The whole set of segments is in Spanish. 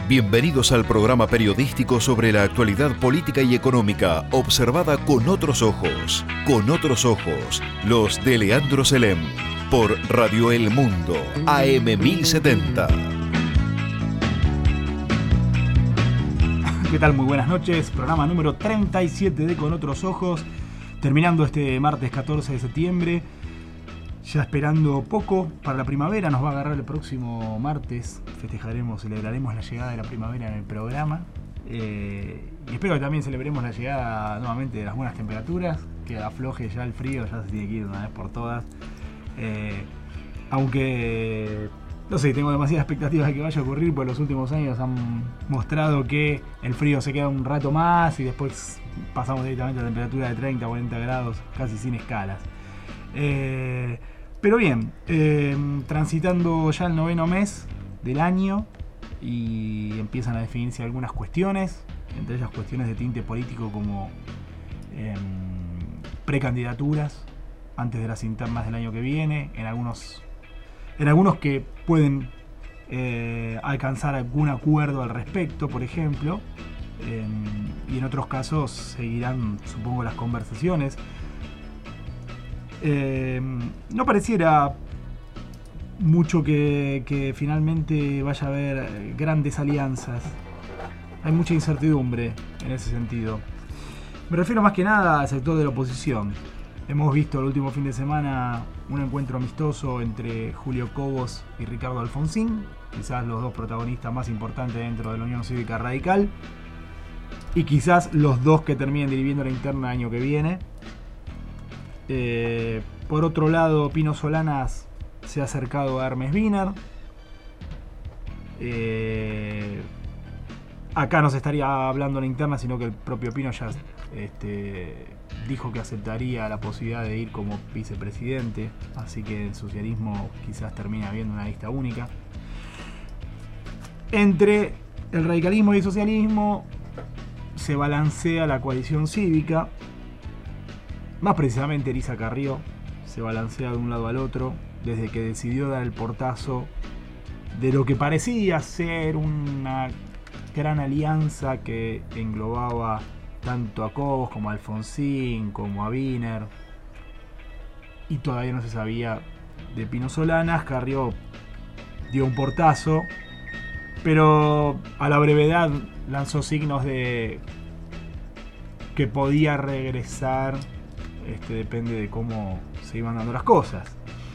Bienvenidos al programa periodístico sobre la actualidad política y económica, observada con otros ojos. Con otros ojos, los de Leandro Selem, por Radio El Mundo, AM 1070. ¿Qué tal? Muy buenas noches. Programa número 37 de Con Otros Ojos. Terminando este martes 14 de septiembre. Ya esperando poco para la primavera. Nos va a agarrar el próximo martes. Celebraremos la llegada de la primavera en el programa. Y espero que también celebremos la llegada nuevamente de las buenas temperaturas. Que afloje ya el frío. Ya se tiene que ir de una vez por todas. Aunque... no sé, tengo demasiadas expectativas de que vaya a ocurrir, porque los últimos años han mostrado que el frío se queda un rato más y después pasamos directamente a temperatura de 30 o 40 grados, casi sin escalas. Pero bien, transitando ya el 9º mes del año y empiezan a definirse algunas cuestiones, entre ellas cuestiones de tinte político como precandidaturas antes de las internas del año que viene, en algunos que pueden alcanzar algún acuerdo al respecto, por ejemplo, y en otros casos seguirán, supongo, las conversaciones. No pareciera mucho que finalmente vaya a haber grandes alianzas. Hay mucha incertidumbre en ese sentido. Me refiero más que nada al sector de la oposición. Hemos visto el último fin de semana un encuentro amistoso entre Julio Cobos y Ricardo Alfonsín, quizás los dos protagonistas más importantes dentro de la Unión Cívica Radical, y quizás los dos que terminen dirigiendo la interna el año que viene. Por otro lado, Pino Solanas se ha acercado a Hermes Wiener. Acá no se estaría hablando en la interna, sino que el propio Pino ya dijo que aceptaría la posibilidad de ir como vicepresidente, así que el socialismo quizás termine habiendo una lista única. Entre el radicalismo y el socialismo se balancea la coalición cívica, más precisamente Elisa Carrió se balancea de un lado al otro desde que decidió dar el portazo de lo que parecía ser una gran alianza que englobaba tanto a Cobos como a Alfonsín, como a Wiener, y todavía no se sabía de Pino Solanas. Carrió dio un portazo, pero a la brevedad lanzó signos de que podía regresar, depende de cómo se iban dando las cosas.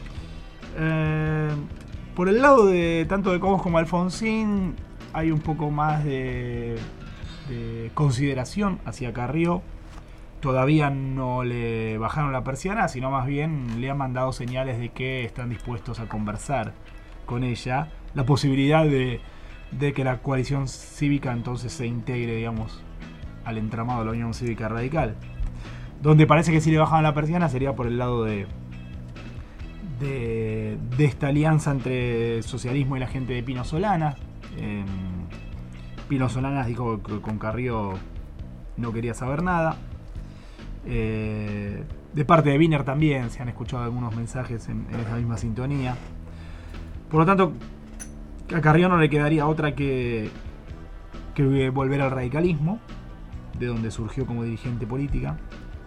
Por el lado de tanto de Cobos como Alfonsín hay un poco más de consideración hacia Carrió. Todavía no le bajaron la persiana, sino más bien le han mandado señales de que están dispuestos a conversar con ella la posibilidad de que la coalición cívica entonces se integre, digamos, al entramado de la Unión Cívica Radical. Donde parece que si le bajaban la persiana sería por el lado de esta alianza entre el socialismo y la gente de Pino Solanas. Pino Solanas dijo que con Carrió no quería saber nada. De parte de Wiener también se han escuchado algunos mensajes en esa misma sintonía. Por lo tanto, a Carrió no le quedaría otra que volver al radicalismo, de donde surgió como dirigente política.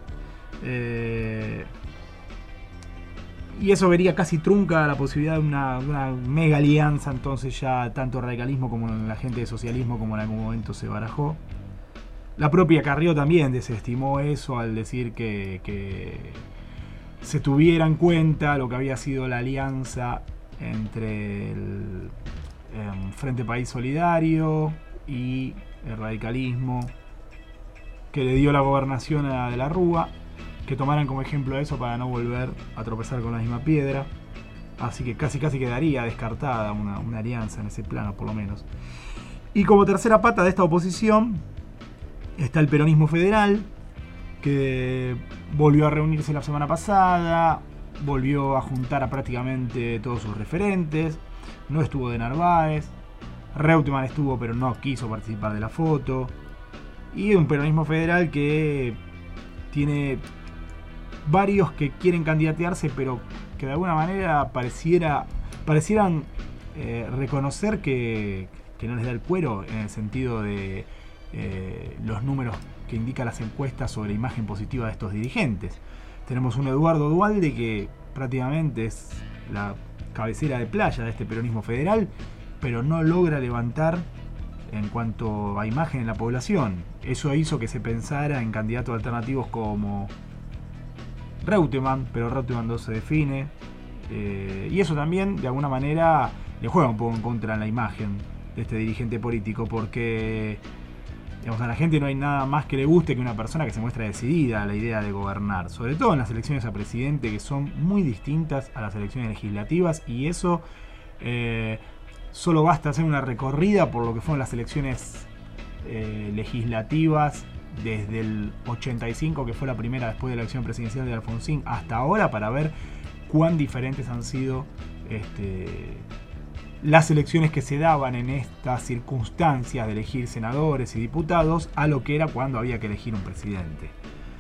Y eso vería casi trunca la posibilidad de una mega alianza, entonces ya tanto radicalismo como la gente de socialismo, como en algún momento se barajó. La propia Carrió también desestimó eso al decir que se tuviera en cuenta lo que había sido la alianza entre el Frente País Solidario y el radicalismo, que le dio la gobernación a De la Rúa, que tomaran como ejemplo eso para no volver a tropezar con la misma piedra. Así que casi quedaría descartada una alianza en ese plano, por lo menos. Y como tercera pata de esta oposición está el peronismo federal, que volvió a reunirse la semana pasada, volvió a juntar a prácticamente todos sus referentes. No estuvo de Narváez, Reutemann estuvo pero no quiso participar de la foto. Y un peronismo federal que tiene varios que quieren candidatearse, pero que de alguna manera parecieran reconocer que que no les da el cuero en el sentido de los números que indican las encuestas sobre la imagen positiva de estos dirigentes. Tenemos un Eduardo Duhalde que prácticamente es la cabecera de playa de este peronismo federal, pero no logra levantar en cuanto a imagen en la población. Eso hizo que se pensara en candidatos alternativos como Reutemann, pero Reutemann no se define, y eso también de alguna manera le juega un poco en contra en la imagen de este dirigente político, porque digamos, a la gente no hay nada más que le guste que una persona que se muestra decidida a la idea de gobernar, sobre todo en las elecciones a presidente, que son muy distintas a las elecciones legislativas, y eso solo basta hacer una recorrida por lo que fueron las elecciones legislativas desde el 85, que fue la primera después de la elección presidencial de Alfonsín, hasta ahora, para ver cuán diferentes han sido las elecciones que se daban en estas circunstancias de elegir senadores y diputados a lo que era cuando había que elegir un presidente.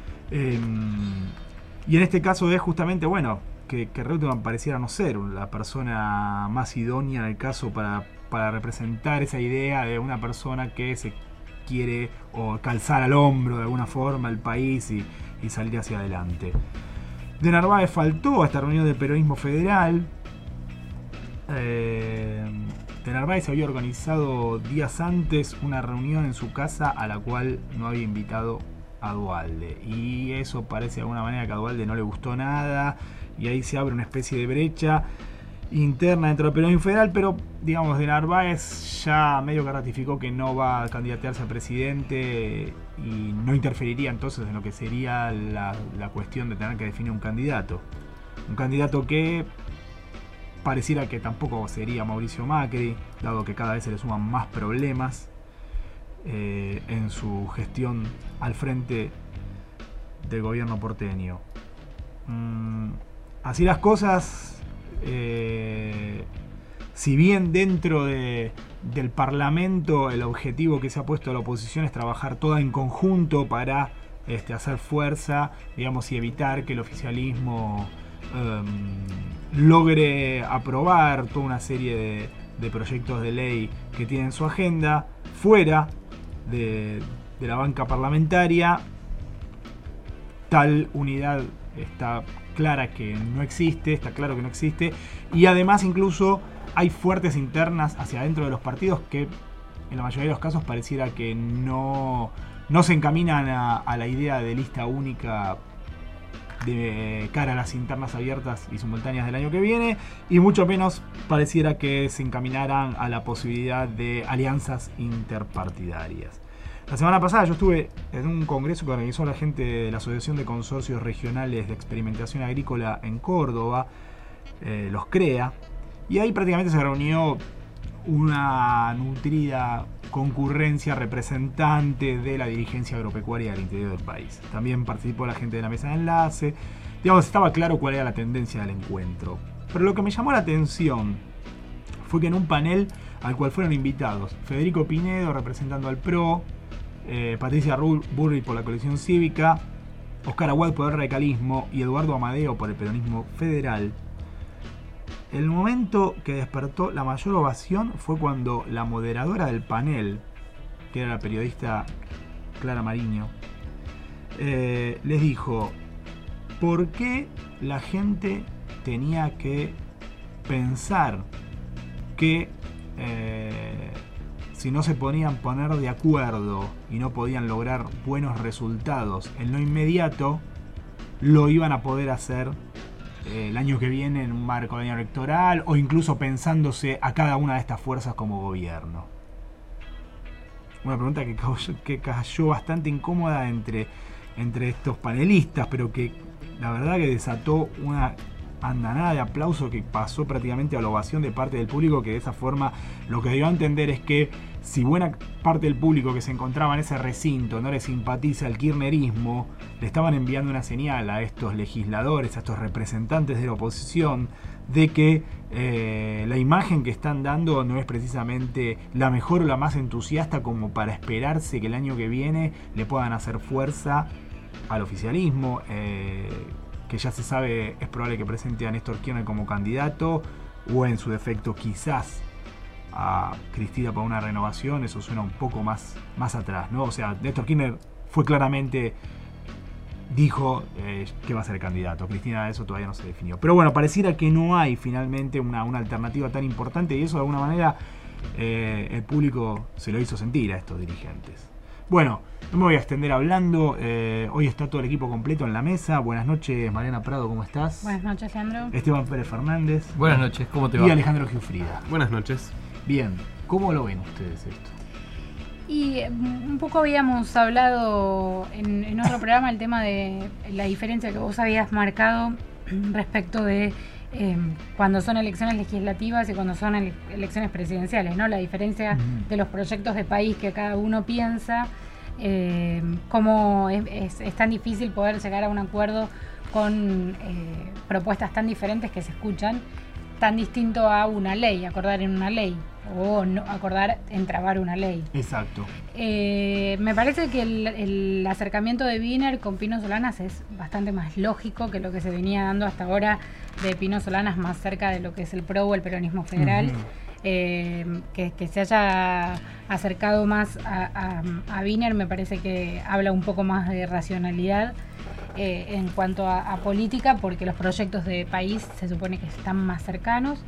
Y en este caso es justamente, bueno, que Reutemann pareciera no ser la persona más idónea en el caso para representar esa idea de una persona que se quiere o calzar al hombro de alguna forma el país y salir hacia adelante. De Narváez faltó a esta reunión del peronismo federal. De Narváez había organizado días antes una reunión en su casa a la cual no había invitado a Duhalde, y eso parece de alguna manera que a Duhalde no le gustó nada, y ahí se abre una especie de brecha interna dentro del peronismo federal, pero digamos de Narváez ya medio que ratificó que no va a candidatearse a presidente y no interferiría entonces en lo que sería la cuestión de tener que definir un candidato que pareciera que tampoco sería Mauricio Macri, dado que cada vez se le suman más problemas en su gestión al frente del gobierno porteño. Así las cosas, si bien dentro del Parlamento el objetivo que se ha puesto a la oposición es trabajar toda en conjunto para hacer fuerza, digamos, y evitar que el oficialismo logre aprobar toda una serie de proyectos de ley que tiene en su agenda fuera de la banca parlamentaria, tal unidad está claro que no existe, y además incluso hay fuertes internas hacia adentro de los partidos que en la mayoría de los casos pareciera que no se encaminan a la idea de lista única de cara a las internas abiertas y simultáneas del año que viene, y mucho menos pareciera que se encaminaran a la posibilidad de alianzas interpartidarias. La semana pasada yo estuve en un congreso que organizó la gente de la Asociación de Consorcios Regionales de Experimentación Agrícola en Córdoba, los CREA, y ahí prácticamente se reunió una nutrida concurrencia representante de la dirigencia agropecuaria del interior del país. También participó la gente de la mesa de enlace. Digamos, estaba claro cuál era la tendencia del encuentro. Pero lo que me llamó la atención fue que en un panel al cual fueron invitados Federico Pinedo representando al PRO, Patricia Burri por la Coalición Cívica, Oscar Aguad por el radicalismo y Eduardo Amadeo por el peronismo federal, el momento que despertó la mayor ovación fue cuando la moderadora del panel, que era la periodista Clara Mariño, les dijo por qué la gente tenía que pensar que si no se podían poner de acuerdo y no podían lograr buenos resultados en lo inmediato, lo iban a poder hacer el año que viene en un marco de año electoral, o incluso pensándose a cada una de estas fuerzas como gobierno. Una pregunta que cayó bastante incómoda entre estos panelistas, pero que la verdad que desató una andanada de aplauso que pasó prácticamente a la ovación de parte del público, que de esa forma lo que dio a entender es que si buena parte del público que se encontraba en ese recinto no le simpatiza el kirchnerismo, le estaban enviando una señal a estos legisladores, a estos representantes de la oposición, de que la imagen que están dando no es precisamente la mejor o la más entusiasta como para esperarse que el año que viene le puedan hacer fuerza al oficialismo, que ya se sabe es probable que presente a Néstor Kirchner como candidato, o en su defecto quizás a Cristina para una renovación, eso suena un poco más atrás, ¿no? O sea, Néstor Kirchner fue claramente, dijo que va a ser el candidato. Cristina, eso todavía no se definió. Pero bueno, pareciera que no hay finalmente una alternativa tan importante, y eso de alguna manera el público se lo hizo sentir a estos dirigentes. Bueno, no me voy a extender hablando. Hoy está todo el equipo completo en la mesa. Buenas noches, Mariana Prado, ¿cómo estás? Buenas noches, Leandro. Esteban Pérez Fernández. Buenas noches, ¿cómo te va? Y Alejandro Giuffrida. Buenas noches. Bien, ¿cómo lo ven ustedes esto? Y un poco habíamos hablado en otro programa el tema de la diferencia que vos habías marcado respecto de cuando son elecciones legislativas y cuando son elecciones presidenciales, ¿no? La diferencia de los proyectos de país que cada uno piensa, cómo es tan difícil poder llegar a un acuerdo con propuestas tan diferentes que se escuchan, tan distinto a una ley, acordar en una ley, o no, acordar en trabar una ley. Exacto. Me parece que el acercamiento de Wiener con Pino Solanas es bastante más lógico que lo que se venía dando hasta ahora de Pino Solanas más cerca de lo que es el PRO o el peronismo federal. Que se haya acercado más a Wiener me parece que habla un poco más de racionalidad en cuanto a política, porque los proyectos de país se supone que están más cercanos.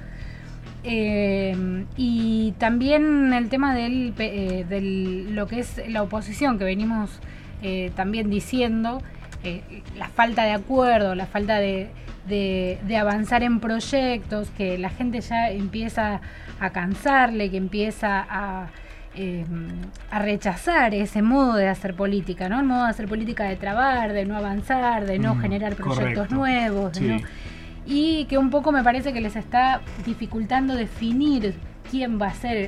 Y también el tema de lo que es la oposición, que venimos también diciendo, la falta de acuerdo, la falta de avanzar en proyectos, que la gente ya empieza a cansarle, que empieza a rechazar ese modo de hacer política, ¿no? El modo de hacer política de trabar, de no avanzar, de no generar proyectos nuevos, sí. Y que un poco me parece que les está dificultando definir quién va a ser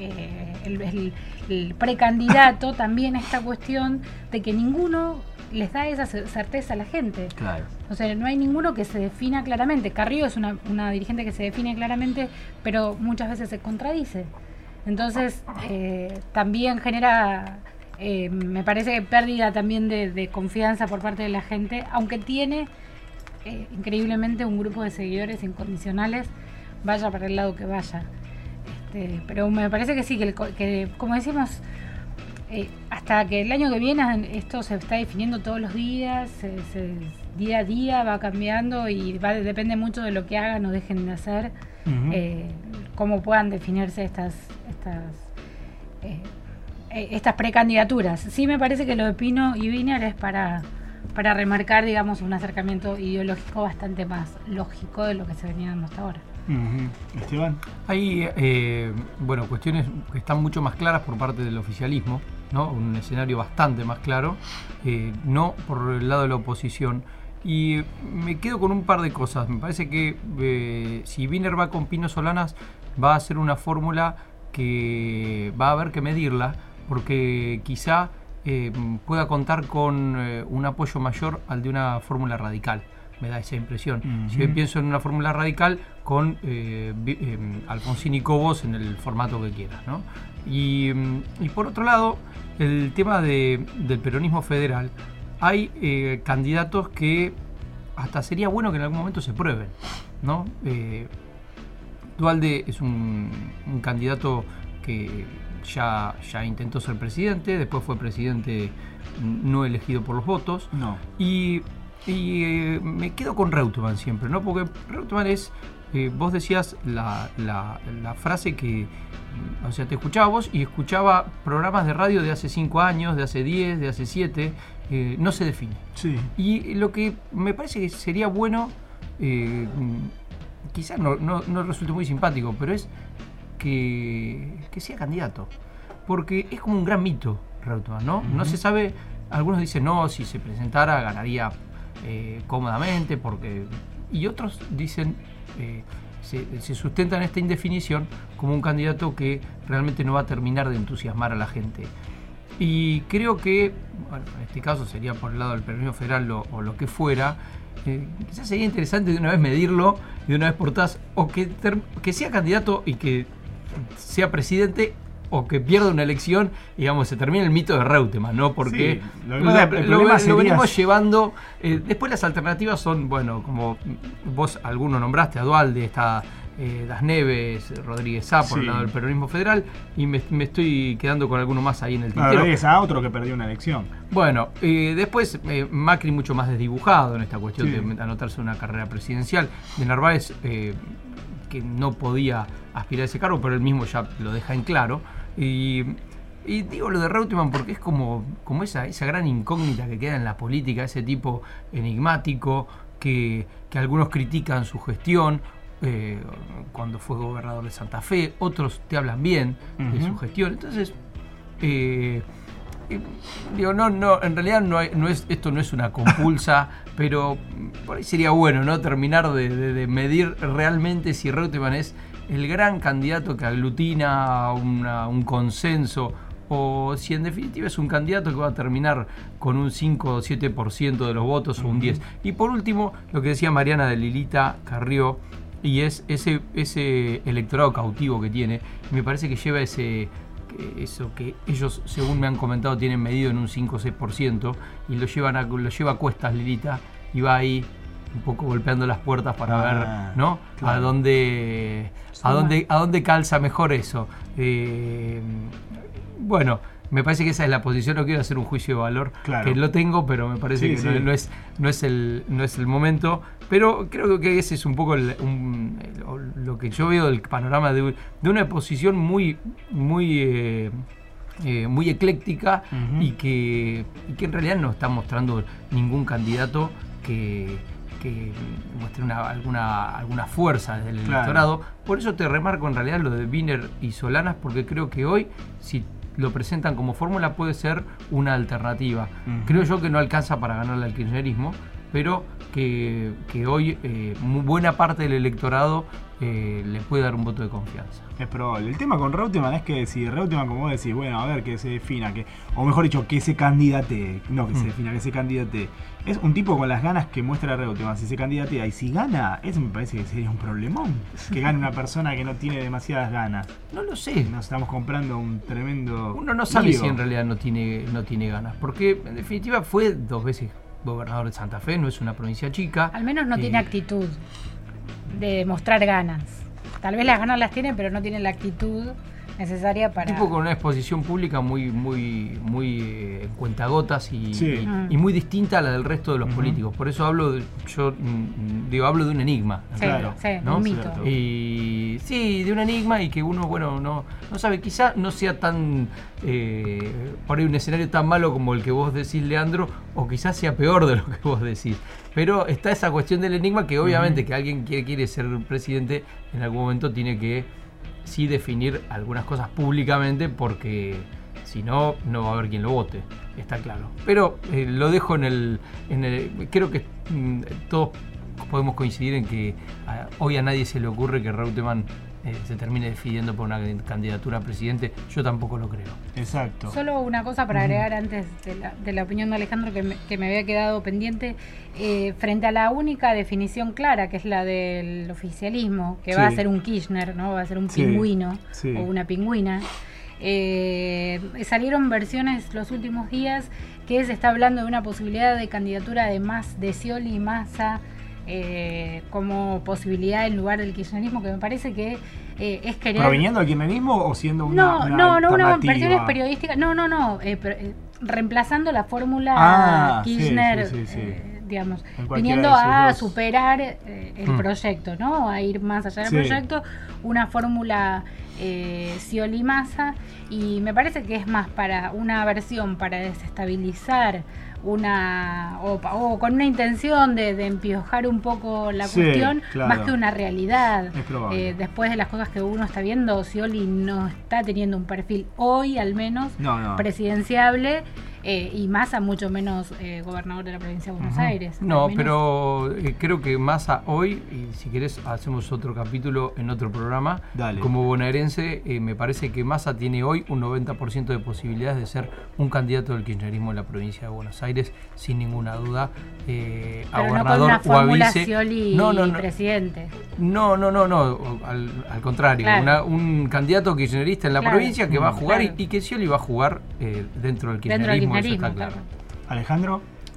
el precandidato. También esta cuestión de que ninguno les da esa certeza a la gente. Claro. O sea, no hay ninguno que se defina claramente. Carrió es una dirigente que se define claramente, pero muchas veces se contradice. Entonces, también genera, me parece, pérdida también de confianza por parte de la gente, aunque tiene increíblemente un grupo de seguidores incondicionales, vaya para el lado que vaya. Pero me parece que sí, que como decimos, hasta que el año que viene esto se está definiendo todos los días, día a día va cambiando y depende mucho de lo que hagan o dejen de hacer, cómo puedan definirse estas precandidaturas. Sí, me parece que lo de Pino y Wiener es para remarcar, digamos, un acercamiento ideológico bastante más lógico de lo que se venía dando hasta ahora. Esteban. Hay cuestiones que están mucho más claras por parte del oficialismo, ¿no? Un escenario bastante más claro, no por el lado de la oposición. Y me quedo con un par de cosas. Me parece que si Wiener va con Pino Solanas, va a ser una fórmula que va a haber que medirla, porque quizá pueda contar con un apoyo mayor al de una fórmula radical. Me da esa impresión. Si bien pienso en una fórmula radical con Alfonsín y Cobos en el formato que quieras, ¿no? Y por otro lado, el tema del peronismo federal, hay candidatos que hasta sería bueno que en algún momento se prueben, ¿no? Duhalde es un candidato que ya intentó ser presidente, después fue presidente no elegido por los votos. No. Y me quedo con Reutemann siempre, ¿no? Porque Reutemann es, vos decías la frase que, o sea, te escuchaba vos y escuchaba programas de radio de hace 5 años, de hace 10, de hace 7, no se define. Sí. Y lo que me parece que sería bueno, quizás no resulte muy simpático, pero es que sea candidato, porque es como un gran mito Reutemann, ¿no? No se sabe, algunos dicen no, si se presentara ganaría cómodamente, y otros dicen se sustentan esta indefinición como un candidato que realmente no va a terminar de entusiasmar a la gente. Y creo que, bueno, en este caso sería por el lado del peronismo federal o lo que fuera, quizás sería interesante de una vez medirlo, de una vez por todas, o que sea candidato y que sea presidente, o que pierda una elección, digamos, se termina el mito de Reutemann, ¿no? Porque sí, lo venimos llevando. Después las alternativas son, bueno, como vos alguno nombraste, a Duhalde, está Das Neves, Rodríguez A por el lado del peronismo federal, y me estoy quedando con alguno más ahí en el tintero. Rodríguez A, otro que perdió una elección. Bueno, después Macri mucho más desdibujado en esta cuestión de anotarse una carrera presidencial. De Narváez, que no podía aspirar a ese cargo, pero él mismo ya lo deja en claro. Y digo lo de Reutemann porque es como esa gran incógnita que queda en la política, ese tipo enigmático que algunos critican su gestión cuando fue gobernador de Santa Fe, otros te hablan bien de su gestión. Entonces, digo, no, en realidad esto no es una compulsa, pero por ahí sería bueno, ¿no? Terminar de medir realmente si Reutemann es el gran candidato que aglutina un consenso, o si en definitiva es un candidato que va a terminar con un 5 o 7% de los votos o un 10%. Y por último, lo que decía Mariana de Lilita Carrió, y es ese electorado cautivo que tiene, me parece que lleva eso que ellos, según me han comentado, tienen medido en un 5 o 6%, y lo lleva a cuestas Lilita, y va ahí un poco golpeando las puertas para ver, ¿no? Claro. a dónde calza mejor eso. Bueno, me parece que esa es la posición. No quiero hacer un juicio de valor, que lo tengo, pero me parece que no es el momento. Pero creo que ese es un poco lo que yo veo del panorama de una oposición muy ecléctica, y que en realidad no está mostrando ningún candidato que muestre alguna fuerza desde el electorado. Por eso te remarco en realidad lo de Wiener y Solanas, porque creo que hoy, si lo presentan como fórmula, puede ser una alternativa. Creo yo que no alcanza para ganarle al kirchnerismo, pero que hoy buena parte del electorado le puede dar un voto de confianza. Es probable. El tema con Reutemann es que si Reutemann, como vos decís, bueno, a ver, que se defina, o mejor dicho, que se candidate, no que se defina, que se candidate. Es un tipo con las ganas que muestra Reutemann. Si se candidatea y si gana, eso me parece que sería un problemón. Que gane una persona que no tiene demasiadas ganas. No lo sé. Nos estamos comprando un tremendo... Uno no sabe si en realidad no tiene ganas. Porque en definitiva fue 2 veces gobernador de Santa Fe, no es una provincia chica. Al menos no tiene actitud de mostrar ganas. Tal vez las ganas las tiene, pero no tiene la actitud necesaria para... Un tipo con una exposición pública muy en cuentagotas y muy distinta a la del resto de los políticos. Por eso hablo de un enigma. ¿no? Un mito. Y sí, de un enigma, y que uno, bueno, no sabe, quizá no sea tan por ahí un escenario tan malo como el que vos decís, Leandro, o quizás sea peor de lo que vos decís. Pero está esa cuestión del enigma, que obviamente que alguien que quiere ser presidente en algún momento tiene que sí definir algunas cosas públicamente, porque si no, no va a haber quien lo vote, está claro. Pero lo dejo creo que todos podemos coincidir en que hoy a nadie se le ocurre que Reutemann se termine decidiendo por una candidatura a presidente. Yo tampoco lo creo. Exacto. Solo una cosa para agregar antes de la opinión de Alejandro, que me había quedado pendiente, frente a la única definición clara, que es la del oficialismo, que va a ser un Kirchner, ¿no? Va a ser un pingüino o una pingüina. Salieron versiones los últimos días que se está hablando de una posibilidad de candidatura de Scioli y Massa como posibilidad en lugar del kirchnerismo, que me parece que es querer... ¿Proviniendo del kirchnerismo o siendo una una versiones periodísticas? Reemplazando la fórmula Kirchner, digamos, viniendo a superar el proyecto, ¿no? A ir más allá del proyecto, una fórmula Scioli Massa, y me parece que es más para una versión para desestabilizar o con una intención de empiojar un poco la cuestión, más que una realidad. Después de las cosas que uno está viendo, Scioli no está teniendo un perfil hoy, al menos, presidenciable, y Massa mucho menos gobernador de la provincia de Buenos Aires. No, pero creo que Massa hoy, y si querés hacemos otro capítulo en otro programa. Dale. Como bonaerense, me parece que Massa tiene hoy un 90% de posibilidades de ser un candidato del kirchnerismo en la provincia de Buenos Aires, sin ninguna duda, a gobernador o a vice. Presidente. No, al contrario, un candidato kirchnerista en la provincia que va a jugar y que Scioli va a jugar dentro del kirchnerismo. Claro. Alejandro.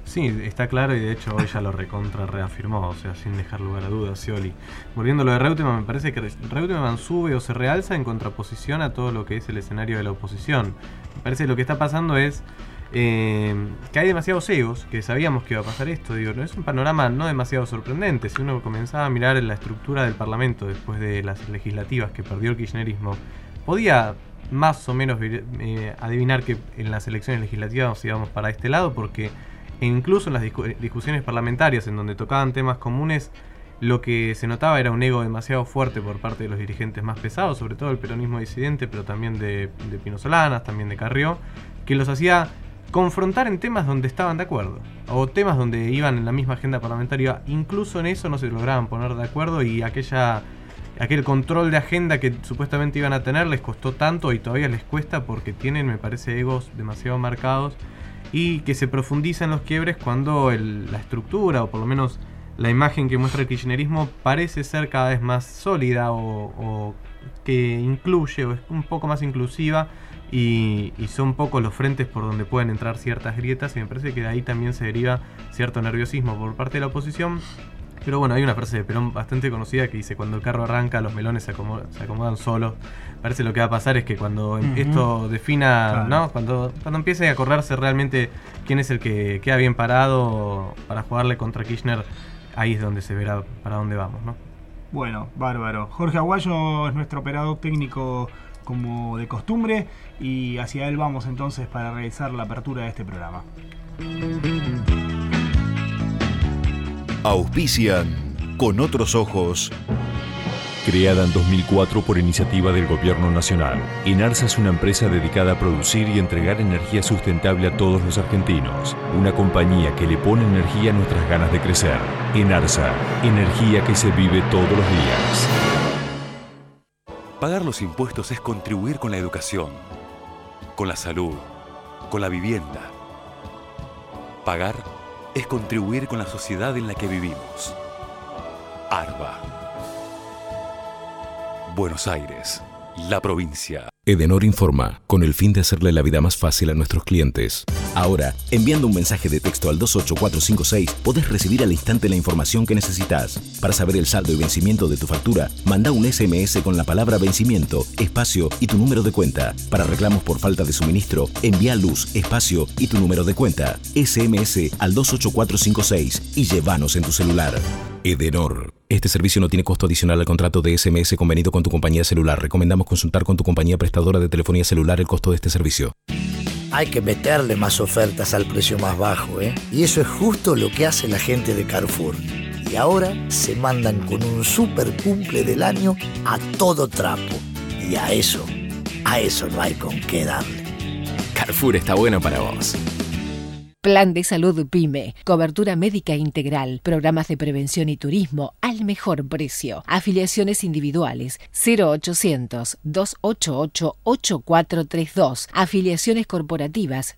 Sí, está claro y de hecho hoy ya lo reafirmó, o sea, sin dejar lugar a dudas, Scioli. Volviendo a lo de Reutemann, me parece que Reutemann sube o se realza en contraposición a todo lo que es el escenario de la oposición. Me parece que lo que está pasando es que hay demasiados egos, que sabíamos que iba a pasar esto, digo, no es un panorama no demasiado sorprendente. Si uno comenzaba a mirar la estructura del Parlamento después de las legislativas que perdió el kirchnerismo, podía más o menos adivinar que en las elecciones legislativas nos íbamos para este lado, porque incluso en las discusiones parlamentarias en donde tocaban temas comunes, lo que se notaba era un ego demasiado fuerte por parte de los dirigentes más pesados, sobre todo el peronismo disidente, pero también de Pino Solanas, también de Carrió, que los hacía confrontar en temas donde estaban de acuerdo, o temas donde iban en la misma agenda parlamentaria. Incluso en eso no se lograban poner de acuerdo, y aquel control de agenda que supuestamente iban a tener les costó tanto y todavía les cuesta, porque tienen, me parece, egos demasiado marcados, y que se profundizan los quiebres cuando la estructura, o por lo menos la imagen que muestra el kirchnerismo, parece ser cada vez más sólida, o que incluye, o es un poco más inclusiva, y son pocos los frentes por donde pueden entrar ciertas grietas, y me parece que de ahí también se deriva cierto nerviosismo por parte de la oposición. Pero bueno, hay una frase de Perón bastante conocida que dice: cuando el carro arranca, los melones se acomodan solos. Parece lo que va a pasar es que cuando esto defina, claro, ¿no? Cuando empiece a correrse realmente quién es el que queda bien parado para jugarle contra Kirchner, ahí es donde se verá para dónde vamos, ¿no? Bueno, bárbaro. Jorge Aguayo es nuestro operador técnico como de costumbre, y hacia él vamos entonces para realizar la apertura de este programa. Auspician Con Otros Ojos. Creada en 2004 por iniciativa del Gobierno Nacional, Enarsa es una empresa dedicada a producir y entregar energía sustentable a todos los argentinos. Una compañía que le pone energía a nuestras ganas de crecer. Enarsa, energía que se vive todos los días. Pagar los impuestos es contribuir con la educación, con la salud, con la vivienda. Pagar es contribuir con la sociedad en la que vivimos. ARBA. Buenos Aires, la provincia. Edenor informa, con el fin de hacerle la vida más fácil a nuestros clientes. Ahora, enviando un mensaje de texto al 28456, podés recibir al instante la información que necesitas. Para saber el saldo y vencimiento de tu factura, manda un SMS con la palabra vencimiento, espacio y tu número de cuenta. Para reclamos por falta de suministro, envía luz, espacio y tu número de cuenta. SMS al 28456 y llévanos en tu celular. Edenor. Este servicio no tiene costo adicional al contrato de SMS convenido con tu compañía celular. Recomendamos consultar con tu compañía prestadora de telefonía celular el costo de este servicio. Hay que meterle más ofertas al precio más bajo, ¿eh? Y eso es justo lo que hace la gente de Carrefour. Y ahora se mandan con un super cumple del año a todo trapo. Y a eso no hay con qué darle. Carrefour está bueno para vos. Plan de Salud PYME, cobertura médica integral, programas de prevención y turismo al mejor precio. Afiliaciones individuales 0800-288-8432. Afiliaciones corporativas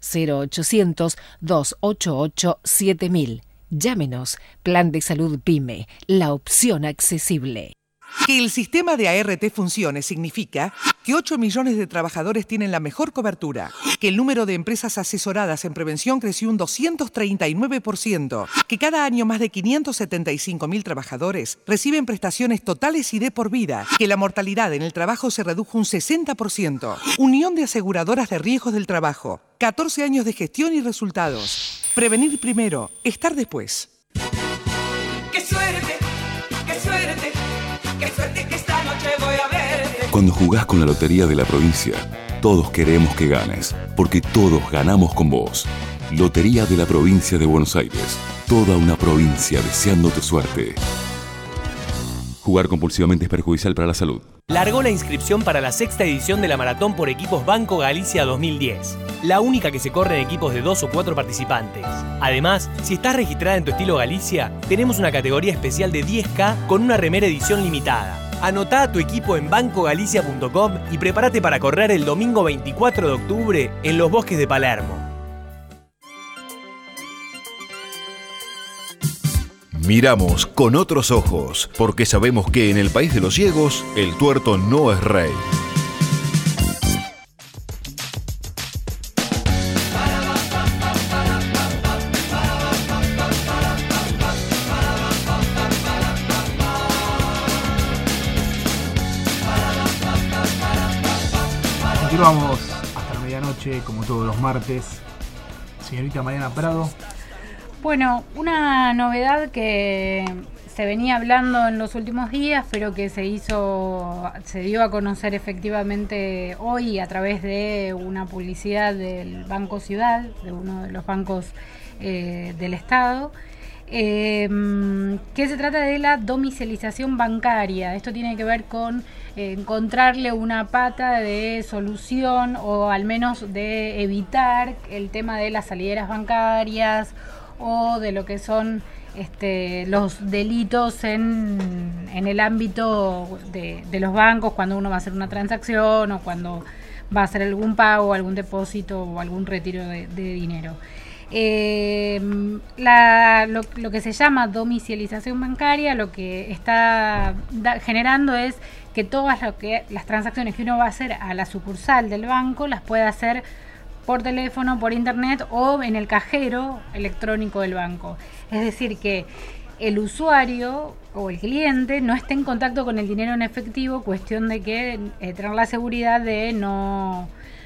0800-288-7000. Llámenos. Plan de Salud PYME, la opción accesible. Que el sistema de ART funcione significa que 8 millones de trabajadores tienen la mejor cobertura, que el número de empresas asesoradas en prevención creció un 239%, que cada año más de 575.000 trabajadores reciben prestaciones totales y de por vida, que la mortalidad en el trabajo se redujo un 60%. Unión de Aseguradoras de Riesgos del Trabajo, 14 años de gestión y resultados. Prevenir primero, estar después. ¡Qué suerte! ¡Qué suerte! ¡Qué suerte que esta noche voy a verte! Cuando jugás con la Lotería de la Provincia, todos queremos que ganes, porque todos ganamos con vos. Lotería de la Provincia de Buenos Aires. Toda una provincia deseándote suerte. Jugar compulsivamente es perjudicial para la salud. Largó la inscripción para la sexta edición de la Maratón por Equipos Banco Galicia 2010. La única que se corre en equipos de 2 o 4 participantes. Además, si estás registrada en tu estilo Galicia, tenemos una categoría especial de 10K con una remera edición limitada. Anotá a tu equipo en bancogalicia.com y prepárate para correr el domingo 24 de octubre en los bosques de Palermo. Miramos con otros ojos, porque sabemos que en el país de los ciegos, el tuerto no es rey. Continuamos hasta la medianoche, como todos los martes. Señorita Mariana Prado. Bueno, una novedad que se venía hablando en los últimos días, pero que se dio a conocer efectivamente hoy a través de una publicidad del Banco Ciudad, de uno de los bancos del Estado, que se trata de la domiciliación bancaria. Esto tiene que ver con encontrarle una pata de solución, o al menos de evitar el tema de las salideras bancarias o de lo que son los delitos en el ámbito de los bancos, cuando uno va a hacer una transacción o cuando va a hacer algún pago, algún depósito o algún retiro de dinero. Lo que se llama domiciliación bancaria, lo que está generando es que todas las transacciones que uno va a hacer a la sucursal del banco las puede hacer por teléfono, por internet o en el cajero electrónico del banco. Es decir, que el usuario o el cliente no esté en contacto con el dinero en efectivo, cuestión de que tener la seguridad de no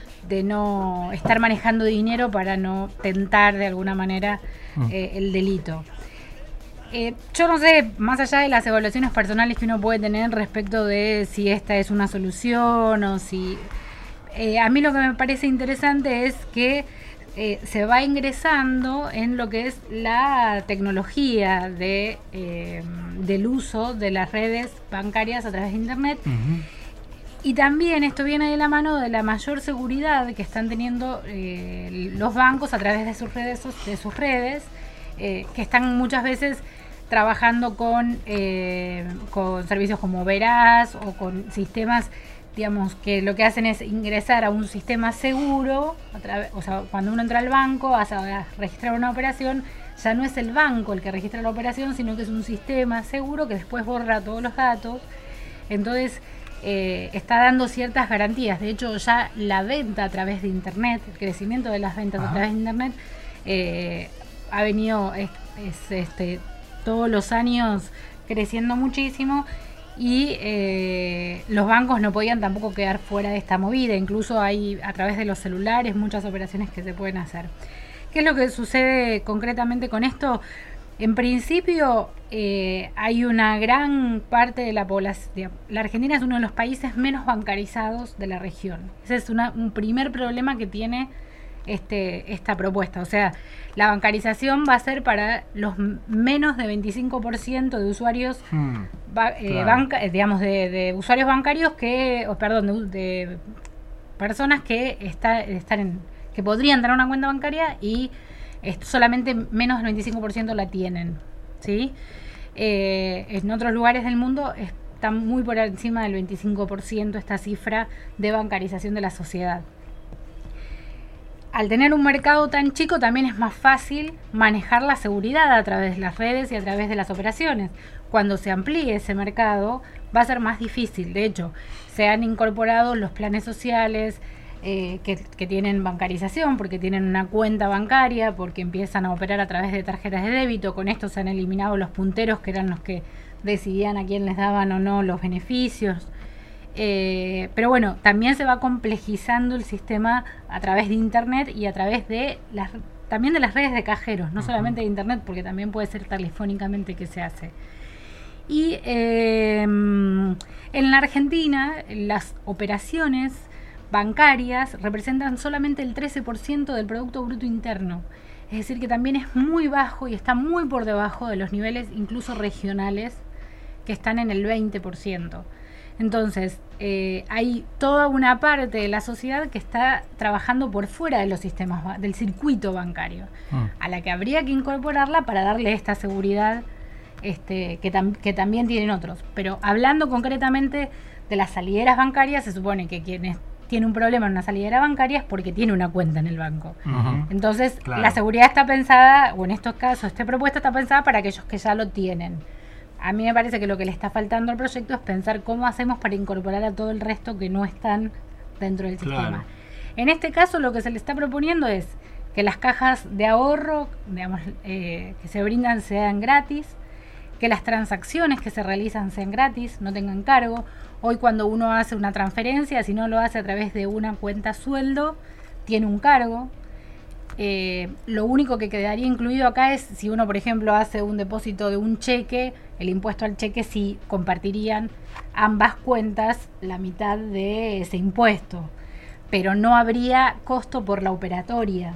estar manejando dinero para no tentar de alguna manera el delito. Yo no sé, más allá de las evaluaciones personales que uno puede tener respecto de si esta es una solución o si... a mí lo que me parece interesante es que se va ingresando en lo que es la tecnología del uso de las redes bancarias a través de Internet. Uh-huh. Y también esto viene de la mano de la mayor seguridad que están teniendo los bancos a través de sus redes, que están muchas veces trabajando con servicios como Veraz o con sistemas, digamos, que lo que hacen es ingresar a un sistema seguro, o sea, cuando uno entra al banco, vas a registrar una operación, ya no es el banco el que registra la operación, sino que es un sistema seguro que después borra todos los datos. Entonces, está dando ciertas garantías. De hecho, ya la venta a través de Internet, el crecimiento de las ventas a través de Internet, ha venido todos los años creciendo muchísimo. Y los bancos no podían tampoco quedar fuera de esta movida. Incluso hay a través de los celulares muchas operaciones que se pueden hacer. ¿Qué es lo que sucede concretamente con esto? En principio hay una gran parte de la población. La Argentina es uno de los países menos bancarizados de la región. Ese es un primer problema que tiene esta propuesta. O sea, la bancarización va a ser para los menos de 25% de usuarios de usuarios bancarios de personas que que podrían tener una cuenta bancaria y solamente menos del 25% la tienen, ¿sí? En otros lugares del mundo está muy por encima del 25% esta cifra de bancarización de la sociedad. Al tener un mercado tan chico también es más fácil manejar la seguridad a través de las redes y a través de las operaciones. Cuando se amplíe ese mercado va a ser más difícil. De hecho, se han incorporado los planes sociales que tienen bancarización, porque tienen una cuenta bancaria, porque empiezan a operar a través de tarjetas de débito. Con esto se han eliminado los punteros, que eran los que decidían a quién les daban o no los beneficios. Pero bueno, también se va complejizando el sistema a través de Internet y a través de también de las redes de cajeros, no solamente de Internet, porque también puede ser telefónicamente que se hace. Y en la Argentina las operaciones bancarias representan solamente el 13% del Producto Bruto Interno. Es decir, que también es muy bajo y está muy por debajo de los niveles incluso regionales, que están en el 20%. Entonces, hay toda una parte de la sociedad que está trabajando por fuera de los sistemas del circuito bancario, a la que habría que incorporarla para darle esta seguridad que también tienen otros. Pero hablando concretamente de las salideras bancarias, se supone que quienes tiene un problema en una salidera bancaria es porque tiene una cuenta en el banco. Entonces, claro, la seguridad está pensada, o en estos casos, esta propuesta está pensada para aquellos que ya lo tienen. A mí me parece que lo que le está faltando al proyecto es pensar cómo hacemos para incorporar a todo el resto que no están dentro del sistema. En este caso, lo que se le está proponiendo es que las cajas de ahorro, digamos, que se brindan sean gratis, que las transacciones que se realizan sean gratis, no tengan cargo. Hoy cuando uno hace una transferencia, si no lo hace a través de una cuenta sueldo, tiene un cargo. Lo único que quedaría incluido acá es si uno, por ejemplo, hace un depósito de un cheque, el impuesto al cheque sí compartirían ambas cuentas la mitad de ese impuesto, pero no habría costo por la operatoria.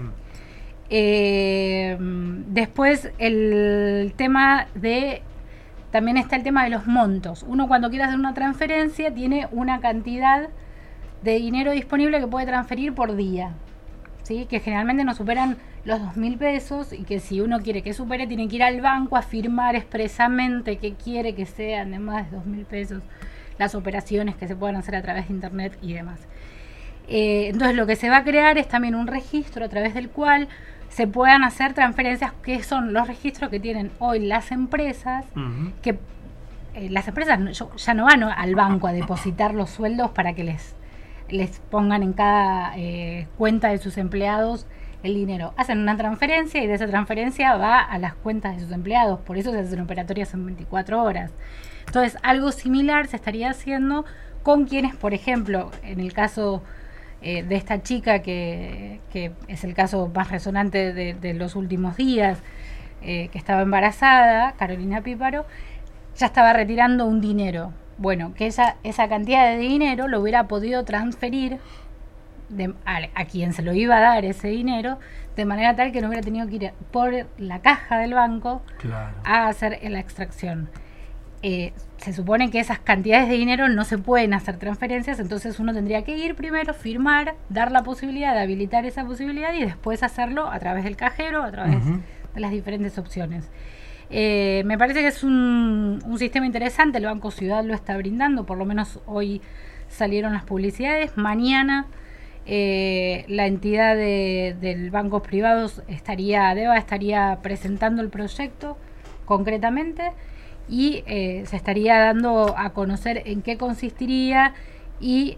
Después el tema de... También está el tema de los montos. Uno cuando quiere hacer una transferencia tiene una cantidad de dinero disponible que puede transferir por día, ¿sí? Que generalmente no superan los 2.000 pesos y que si uno quiere que supere tiene que ir al banco a firmar expresamente que quiere que sean de más de 2.000 pesos las operaciones que se puedan hacer a través de internet y demás. Entonces lo que se va a crear es también un registro a través del cual se puedan hacer transferencias, que son los registros que tienen hoy las empresas, que las empresas ya no van al banco a depositar los sueldos para que les pongan en cada cuenta de sus empleados el dinero. Hacen una transferencia y de esa transferencia va a las cuentas de sus empleados, por eso se hacen operatorias en 24 horas. Entonces algo similar se estaría haciendo con quienes, por ejemplo, en el caso de esta chica que es el caso más resonante de los últimos días, que estaba embarazada, Carolina Píparo, ya estaba retirando un dinero. Bueno, que esa cantidad de dinero lo hubiera podido transferir a quien se lo iba a dar ese dinero, de manera tal que no hubiera tenido que ir por la caja del banco a hacer la extracción. Se supone que esas cantidades de dinero no se pueden hacer transferencias, entonces uno tendría que ir primero, firmar, dar la posibilidad de habilitar esa posibilidad y después hacerlo a través del cajero, a través de las diferentes opciones. Me parece que es un sistema interesante, el Banco Ciudad lo está brindando, por lo menos hoy salieron las publicidades. Mañana la entidad del bancos privados estaría presentando el proyecto concretamente y se estaría dando a conocer en qué consistiría. Y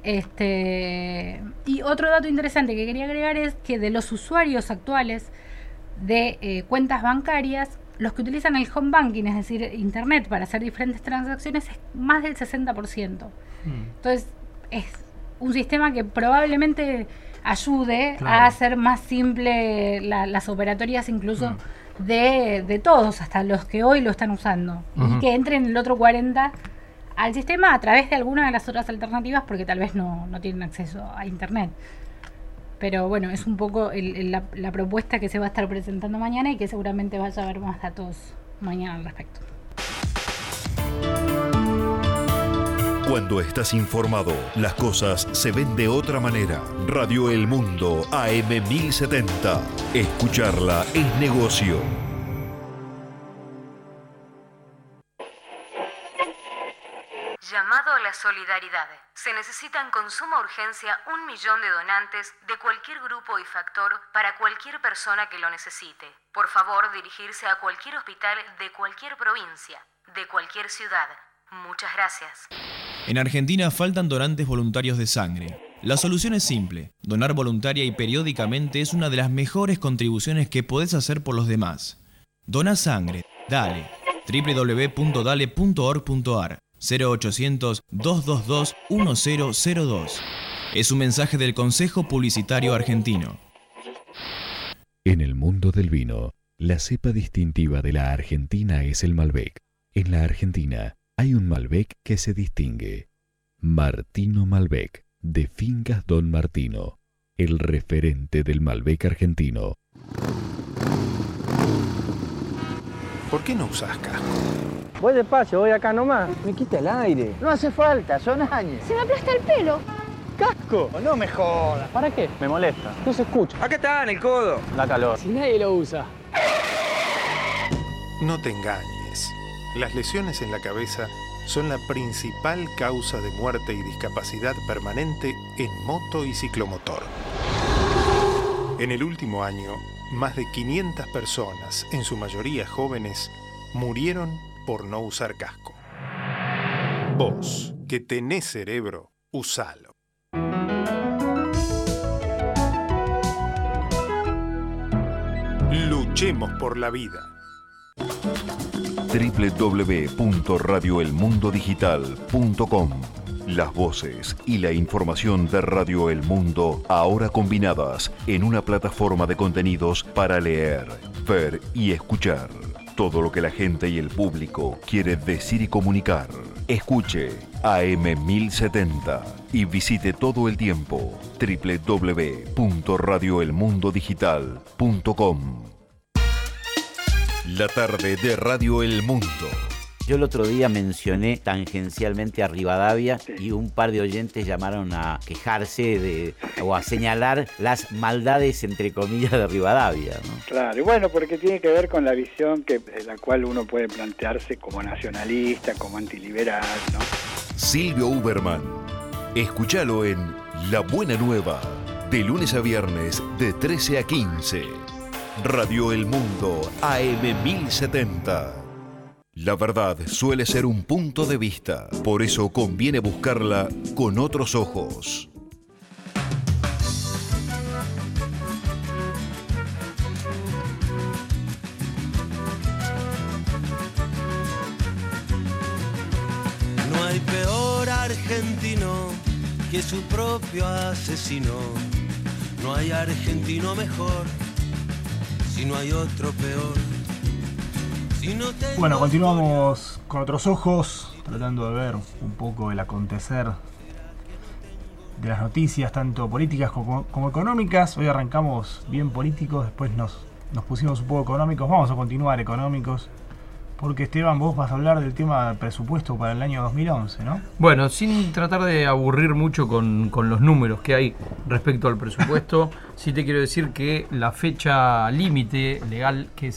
otro dato interesante que quería agregar es que de los usuarios actuales de cuentas bancarias, los que utilizan el home banking, es decir, internet para hacer diferentes transacciones, es más del 60%. Entonces es un sistema que probablemente ayude a hacer más simple las operatorias, incluso de todos, hasta los que hoy lo están usando, y que entren el otro 40% al sistema a través de alguna de las otras alternativas, porque tal vez no tienen acceso a internet. Pero bueno, es un poco la propuesta que se va a estar presentando mañana y que seguramente vaya a haber más datos mañana al respecto. Cuando estás informado, las cosas se ven de otra manera. Radio El Mundo, AM 1070. Escucharla es negocio. Llamado a la solidaridad. Se necesitan con suma urgencia 1 millón de donantes de cualquier grupo y factor para cualquier persona que lo necesite. Por favor, dirigirse a cualquier hospital de cualquier provincia, de cualquier ciudad. Muchas gracias. En Argentina faltan donantes voluntarios de sangre. La solución es simple. Donar voluntaria y periódicamente es una de las mejores contribuciones que podés hacer por los demás. Dona sangre. Dale. www.dale.org.ar 0800-222-1002. Es un mensaje del Consejo Publicitario Argentino. En el mundo del vino, la cepa distintiva de la Argentina es el Malbec. En la Argentina hay un Malbec que se distingue. Martino Malbec, de Fincas Don Martino, el referente del Malbec argentino. ¿Por qué no usás casco? Voy despacio, voy acá nomás. Me quita el aire. No hace falta, son años. Se me aplasta el pelo. ¡Casco! No me jodas. ¿Para qué? Me molesta. No se escucha. Acá está, en el codo. Da calor. Si nadie lo usa. No te engañes. Las lesiones en la cabeza son la principal causa de muerte y discapacidad permanente en moto y ciclomotor. En el último año, más de 500 personas, en su mayoría jóvenes, murieron por no usar casco. Vos, que tenés cerebro, usalo. Luchemos por la vida. www.radioelmundodigital.com. Las voces y la información de Radio El Mundo ahora combinadas en una plataforma de contenidos para leer, ver y escuchar. Todo lo que la gente y el público quiere decir y comunicar. Escuche AM1070 y visite todo el tiempo www.radioelmundodigital.com. La tarde de Radio El Mundo. Yo el otro día mencioné tangencialmente a Rivadavia y un par de oyentes llamaron a quejarse o a señalar las maldades, entre comillas, de Rivadavia, ¿no? Claro, y bueno, porque tiene que ver con la visión la cual uno puede plantearse como nacionalista, como antiliberal, ¿no? Silvio Uberman. Escúchalo en La Buena Nueva, de lunes a viernes de 13 a 15. Radio El Mundo, AM1070. La verdad suele ser un punto de vista, por eso conviene buscarla con otros ojos. No hay peor argentino que su propio asesino. No hay argentino mejor si no hay otro peor. Bueno, continuamos con otros ojos, tratando de ver un poco el acontecer de las noticias, tanto políticas como económicas. Hoy arrancamos bien políticos, después nos pusimos un poco económicos. Vamos a continuar económicos, porque Esteban, vos vas a hablar del tema del presupuesto para el año 2011, ¿no? Bueno, sin tratar de aburrir mucho con los números que hay respecto al presupuesto, sí te quiero decir que la fecha límite legal que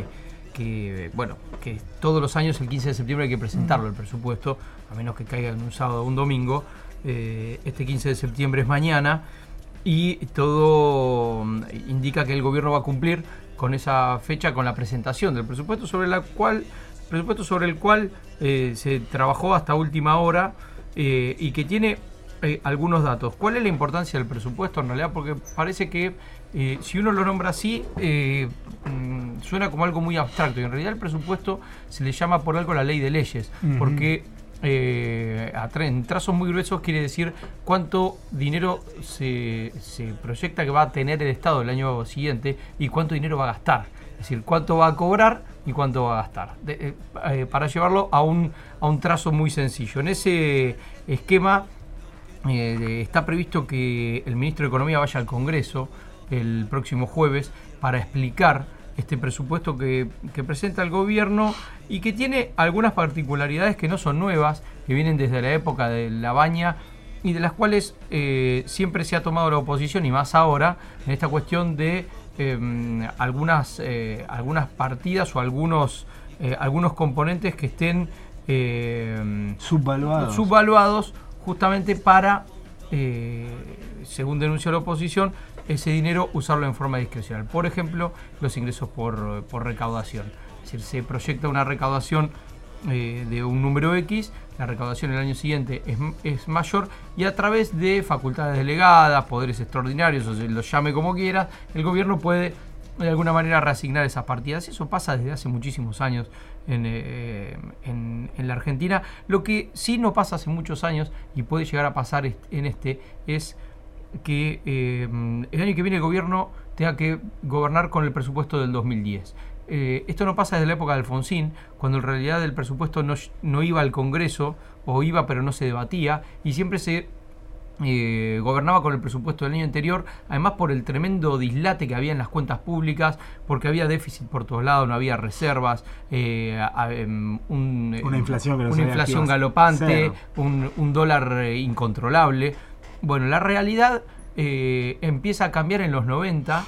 todos los años el 15 de septiembre hay que presentarlo el presupuesto, a menos que caiga en un sábado o un domingo. Este 15 de septiembre es mañana y todo indica que el gobierno va a cumplir con esa fecha, con la presentación del presupuesto sobre el cual se trabajó hasta última hora y que tiene algunos datos. ¿Cuál es la importancia del presupuesto en realidad? Porque parece que si uno lo nombra así, suena como algo muy abstracto, y en realidad el presupuesto se le llama por algo la ley de leyes, porque en trazos muy gruesos quiere decir cuánto dinero se proyecta que va a tener el Estado el año siguiente y cuánto dinero va a gastar, es decir, cuánto va a cobrar y cuánto va a gastar, para llevarlo a un trazo muy sencillo. En ese esquema está previsto que el ministro de Economía vaya al Congreso el próximo jueves para explicar este presupuesto que presenta el gobierno y que tiene algunas particularidades que no son nuevas, que vienen desde la época de La Baña y de las cuales siempre se ha tomado la oposición, y más ahora en esta cuestión de algunas partidas o algunos componentes que estén subvaluados justamente para, según denuncia la oposición, ese dinero usarlo en forma discrecional. Por ejemplo, los ingresos por recaudación. Es decir, se proyecta una recaudación de un número X, la recaudación el año siguiente es mayor, y a través de facultades delegadas, poderes extraordinarios, o se los llame como quiera, el gobierno puede de alguna manera reasignar esas partidas. Eso pasa desde hace muchísimos años en la Argentina. Lo que sí no pasa hace muchos años y puede llegar a pasar en es que el año que viene el gobierno tenga que gobernar con el presupuesto del 2010. Esto no pasa desde la época de Alfonsín, cuando en realidad el presupuesto no iba al Congreso, o iba pero no se debatía, y siempre se gobernaba con el presupuesto del año anterior, además por el tremendo dislate que había en las cuentas públicas, porque había déficit por todos lados, no había reservas, una inflación galopante, un dólar incontrolable. Bueno, la realidad empieza a cambiar en los 90,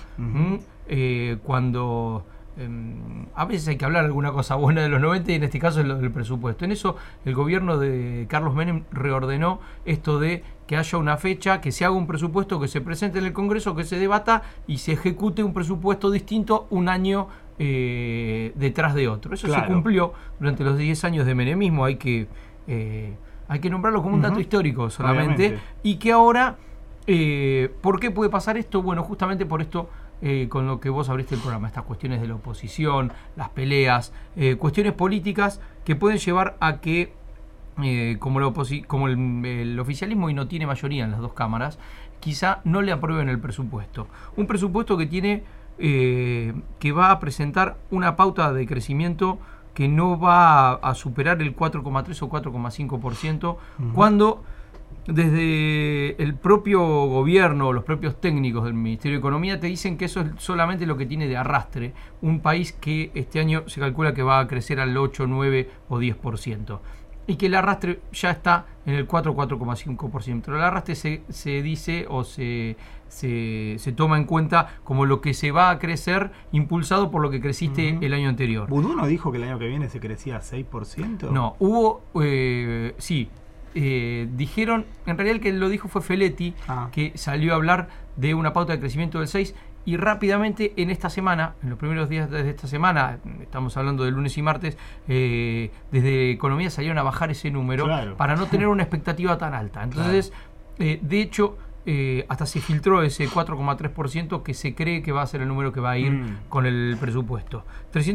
cuando a veces hay que hablar alguna cosa buena de los 90, y en este caso es lo del presupuesto. En eso el gobierno de Carlos Menem reordenó esto de que haya una fecha, que se haga un presupuesto, que se presente en el Congreso, que se debata y se ejecute un presupuesto distinto un año detrás de otro. Eso se cumplió durante los 10 años de menemismo. Hay que nombrarlo como un dato histórico solamente. Obviamente. Y que ahora, ¿por qué puede pasar esto? Bueno, justamente por esto con lo que vos abriste el programa, estas cuestiones de la oposición, las peleas, cuestiones políticas que pueden llevar a que, como el oficialismo y no tiene mayoría en las dos cámaras, quizá no le aprueben el presupuesto. Un presupuesto que tiene que va a presentar una pauta de crecimiento que no va a superar el 4,3 o 4,5%, cuando desde el propio gobierno, los propios técnicos del Ministerio de Economía te dicen que eso es solamente lo que tiene de arrastre un país que este año se calcula que va a crecer al 8, 9 o 10%. Y que el arrastre ya está en el 4,5%. El arrastre se dice o se toma en cuenta como lo que se va a crecer impulsado por lo que creciste el año anterior. ¿Vudú no dijo que el año que viene se crecía 6%? No, hubo, sí, dijeron, en realidad el que lo dijo fue Feletti, que salió a hablar de una pauta de crecimiento del 6%. Y rápidamente en esta semana, en los primeros días de esta semana, estamos hablando de lunes y martes, desde Economía salieron a bajar ese número para no tener una expectativa tan alta. Entonces, de hecho, hasta se filtró ese 4,3% que se cree que va a ser el número que va a ir con el presupuesto.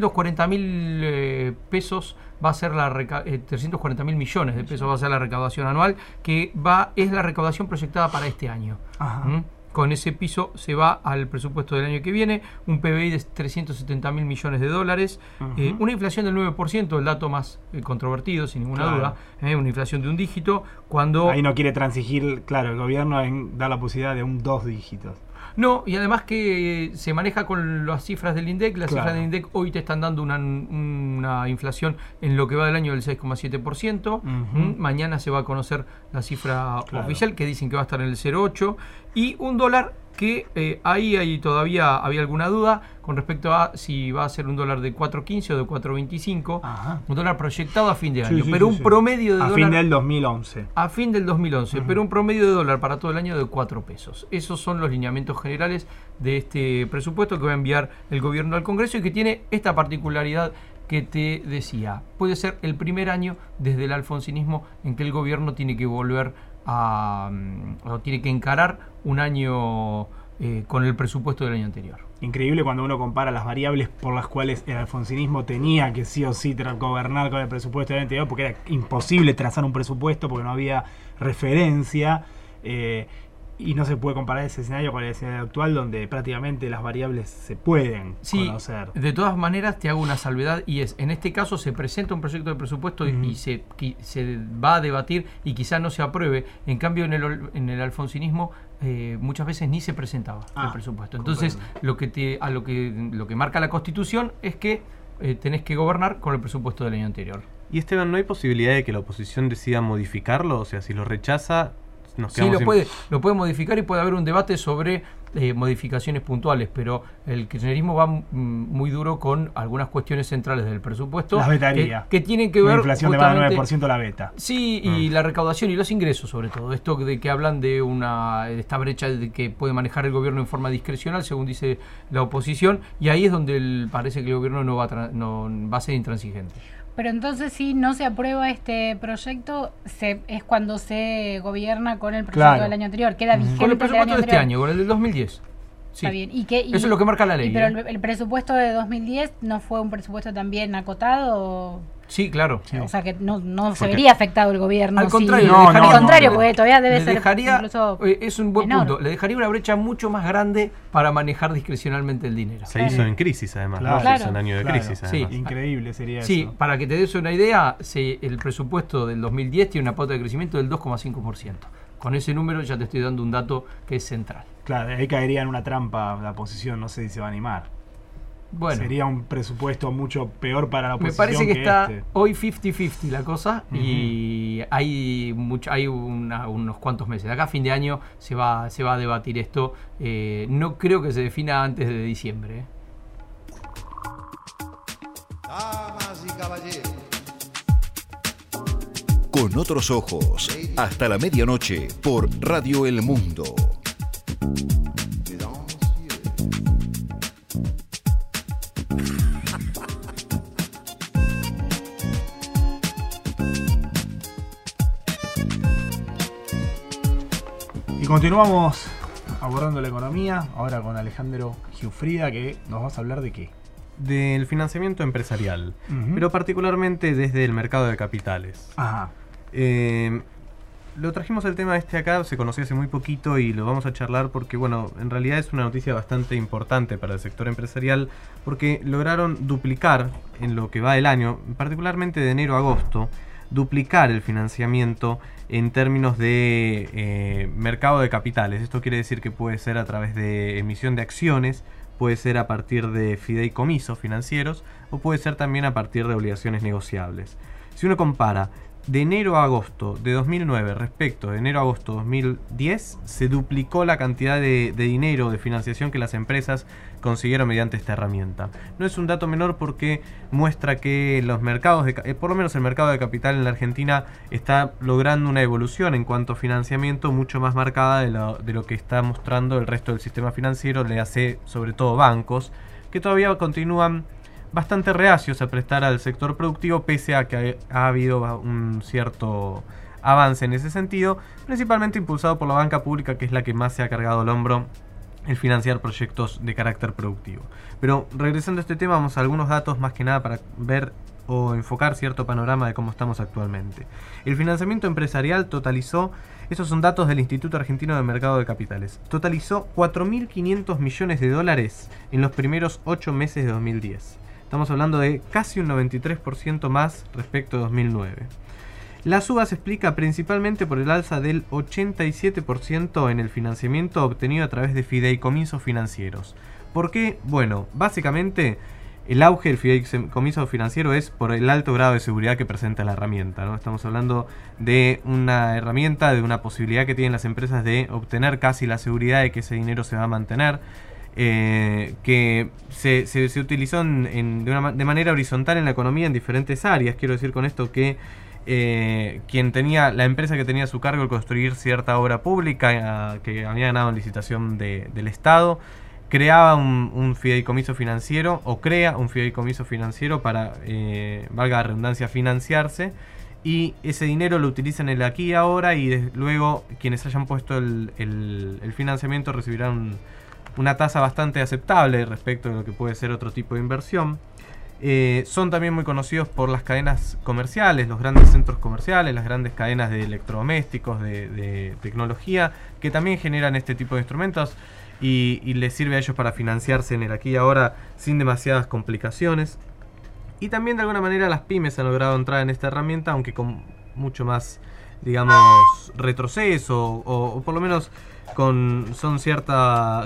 340.000 pesos va a ser 340.000 millones de pesos va a ser la recaudación anual, que es la recaudación proyectada para este año. Con ese piso se va al presupuesto del año que viene, un PBI de 370.000 millones de dólares, una inflación del 9%, el dato más controvertido, sin ninguna duda, una inflación de un dígito, cuando... Ahí no quiere transigir, el gobierno da la posibilidad de un 2 dígitos. No, y además que se maneja con las cifras del INDEC. Las cifras del INDEC hoy te están dando una inflación en lo que va del año del 6,7%. Mañana se va a conocer la cifra oficial, que dicen que va a estar en el 0,8%. Y un dólar que ahí todavía había alguna duda con respecto a si va a ser un dólar de 4.15 o de 4.25. Un dólar proyectado a fin de año, pero un promedio de dólar... A fin del 2011. A fin del 2011, pero un promedio de dólar para todo el año de 4 pesos. Esos son los lineamientos generales de este presupuesto que va a enviar el gobierno al Congreso y que tiene esta particularidad que te decía. Puede ser el primer año desde el alfonsinismo en que el gobierno tiene que volver o tiene que encarar un año con el presupuesto del año anterior. Increíble cuando uno compara las variables por las cuales el alfonsinismo tenía que sí o sí gobernar con el presupuesto del año anterior, porque era imposible trazar un presupuesto porque no había referencia, y no se puede comparar ese escenario con el escenario actual, donde prácticamente las variables se pueden conocer. De todas maneras te hago una salvedad, y es, en este caso se presenta un proyecto de presupuesto y se va a debatir y quizás no se apruebe. En cambio en el alfonsinismo muchas veces ni se presentaba el presupuesto. Entonces lo que marca la Constitución es que tenés que gobernar con el presupuesto del año anterior. Y Esteban, ¿no hay posibilidad de que la oposición decida modificarlo? O sea, si lo rechaza... Sí, lo puede modificar y puede haber un debate sobre modificaciones puntuales, pero el kirchnerismo va muy duro con algunas cuestiones centrales del presupuesto. Las vetaría. Que tienen que ver... La inflación de más del 9% la veta. Sí, y la recaudación y los ingresos sobre todo. Esto de que hablan de esta brecha de que puede manejar el gobierno en forma discrecional, según dice la oposición, y ahí es donde parece que el gobierno no va a ser intransigente. Pero entonces, si no se aprueba este proyecto, es cuando se gobierna con el presupuesto del año anterior. Queda vigente con el presupuesto de este año, con el del 2010. Sí. Está bien. Eso es lo que marca la ley. Pero el presupuesto de 2010 no fue un presupuesto también acotado. Sí, claro. O sea que no se vería afectado el gobierno. Al contrario, porque todavía debe ser incluso es un buen punto. Le dejaría una brecha mucho más grande para manejar discrecionalmente el dinero. Se hizo en crisis, además. Se hizo en año de crisis, además. Sí, increíble sería eso. Sí, para que te des una idea, el presupuesto del 2010 tiene una pauta de crecimiento del 2,5%. Con ese número ya te estoy dando un dato que es central. Claro, ahí caería en una trampa la oposición, no sé si se va a animar. Bueno, sería un presupuesto mucho peor para la oposición. Me parece que está hoy 50-50 la cosa, y hay unos cuantos meses. De acá a fin de año se va a debatir esto. No creo que se defina antes de diciembre. Damas y caballeros. Con otros ojos, hasta la medianoche por Radio El Mundo. Continuamos abordando la economía, ahora con Alejandro Giuffrida, que nos vas a hablar de qué. Del financiamiento empresarial, pero particularmente desde el mercado de capitales. Ajá. Lo trajimos el tema acá, se conoció hace muy poquito y lo vamos a charlar porque, bueno, en realidad es una noticia bastante importante para el sector empresarial porque lograron duplicar en lo que va del año, particularmente de enero a agosto, duplicar el financiamiento en términos de mercado de capitales. Esto quiere decir que puede ser a través de emisión de acciones, puede ser a partir de fideicomisos financieros o puede ser también a partir de obligaciones negociables. Si uno compara de enero a agosto de 2009 respecto de enero a agosto 2010, se duplicó la cantidad de dinero de financiación que las empresas consiguieron mediante esta herramienta. No es un dato menor porque muestra que los mercados, por lo menos el mercado de capital en la Argentina, está logrando una evolución en cuanto a financiamiento mucho más marcada de lo que está mostrando el resto del sistema financiero, le hace sobre todo bancos, que todavía continúan bastante reacios a prestar al sector productivo, pese a que ha habido un cierto avance en ese sentido, principalmente impulsado por la banca pública, que es la que más se ha cargado el hombro el financiar proyectos de carácter productivo. Pero regresando a este tema, vamos a algunos datos más que nada para ver o enfocar cierto panorama de cómo estamos actualmente. El financiamiento empresarial totalizó, estos son datos del Instituto Argentino de Mercado de Capitales, totalizó 4.500 millones de dólares en los primeros 8 meses de 2010. Estamos hablando de casi un 93% más respecto a 2009. La suba se explica principalmente por el alza del 87% en el financiamiento obtenido a través de fideicomisos financieros. ¿Por qué? Bueno, básicamente el auge del fideicomiso financiero es por el alto grado de seguridad que presenta la herramienta, ¿no? Estamos hablando de una herramienta, de una posibilidad que tienen las empresas de obtener casi la seguridad de que ese dinero se va a mantener. Que se utilizó de manera horizontal en la economía en diferentes áreas. Quiero decir con esto que la empresa que tenía a su cargo el construir cierta obra pública que había ganado en licitación del Estado, creaba un fideicomiso financiero o crea un fideicomiso financiero para, valga la redundancia, financiarse, y ese dinero lo utilizan en el aquí y ahora, y luego quienes hayan puesto el financiamiento recibirán una tasa bastante aceptable respecto de lo que puede ser otro tipo de inversión. Son también muy conocidos por las cadenas comerciales, los grandes centros comerciales, las grandes cadenas de electrodomésticos, de tecnología, que también generan este tipo de instrumentos y les sirve a ellos para financiarse en el aquí y ahora sin demasiadas complicaciones. Y también de alguna manera las pymes han logrado entrar en esta herramienta, aunque con mucho más, digamos, retroceso o por lo menos con cierta